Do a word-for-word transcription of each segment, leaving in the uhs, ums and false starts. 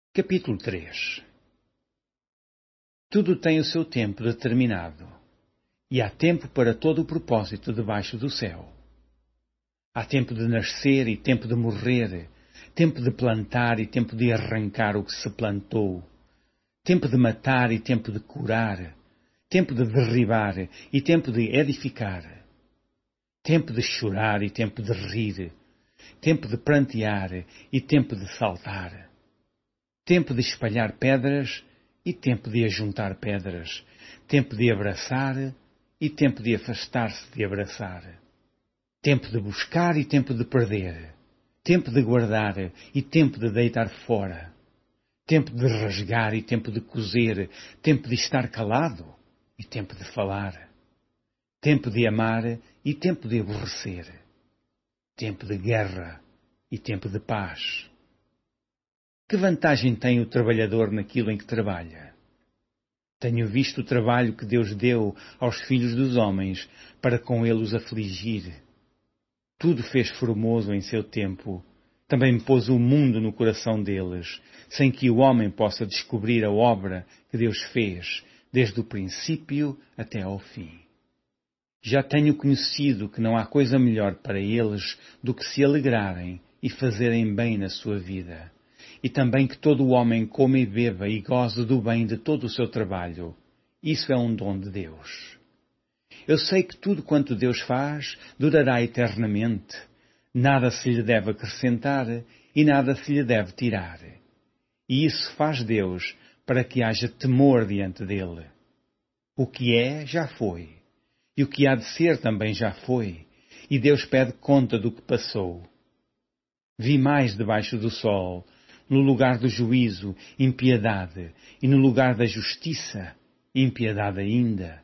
Capítulo três. Tudo tem o seu tempo determinado, e há tempo para todo o propósito debaixo do céu. Há tempo de nascer e tempo de morrer, tempo de plantar e tempo de arrancar o que se plantou, tempo de matar e tempo de curar, tempo de derribar e tempo de edificar, tempo de chorar e tempo de rir, tempo de prantear e tempo de saltar, tempo de espalhar pedras e tempo de ajuntar pedras, tempo de abraçar e tempo de afastar-se de abraçar, tempo de buscar e tempo de perder, tempo de guardar e tempo de deitar fora, tempo de rasgar e tempo de coser, tempo de estar calado e tempo de falar, tempo de amar e tempo de aborrecer, tempo de guerra e tempo de paz. Que vantagem tem o trabalhador naquilo em que trabalha? Tenho visto o trabalho que Deus deu aos filhos dos homens para com ele os afligir. Tudo fez formoso em seu tempo. Também pôs o mundo no coração deles, sem que o homem possa descobrir a obra que Deus fez, desde o princípio até ao fim. Já tenho conhecido que não há coisa melhor para eles do que se alegrarem e fazerem bem na sua vida. E também que todo o homem coma e beba e goze do bem de todo o seu trabalho. Isso é um dom de Deus. Eu sei que tudo quanto Deus faz durará eternamente. Nada se lhe deve acrescentar e nada se lhe deve tirar. E isso faz Deus para que haja temor diante dele. O que é, já foi. E o que há de ser também já foi. E Deus pede conta do que passou. Vi mais debaixo do sol, no lugar do juízo, impiedade, e no lugar da justiça, impiedade ainda.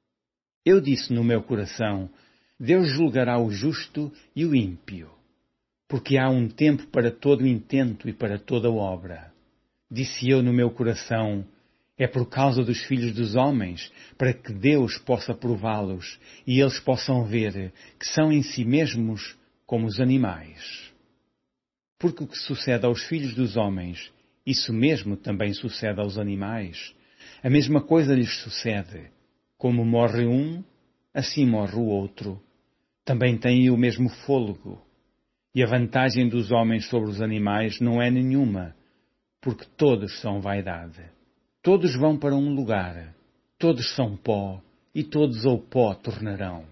Eu disse no meu coração, Deus julgará o justo e o ímpio, porque há um tempo para todo intento e para toda obra. Disse eu no meu coração, é por causa dos filhos dos homens, para que Deus possa prová-los e eles possam ver que são em si mesmos como os animais. Porque o que sucede aos filhos dos homens, isso mesmo também sucede aos animais. A mesma coisa lhes sucede. Como morre um, assim morre o outro. Também têm o mesmo fôlego. E a vantagem dos homens sobre os animais não é nenhuma, porque todos são vaidade. Todos vão para um lugar, todos são pó, e todos ao pó tornarão.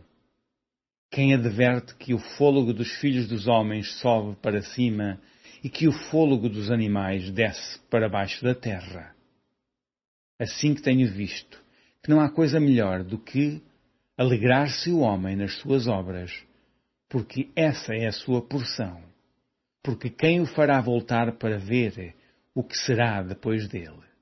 Quem adverte que o fôlego dos filhos dos homens sobe para cima e que o fôlego dos animais desce para baixo da terra? Assim que tenho visto que não há coisa melhor do que alegrar-se o homem nas suas obras, porque essa é a sua porção, porque quem o fará voltar para ver o que será depois dele?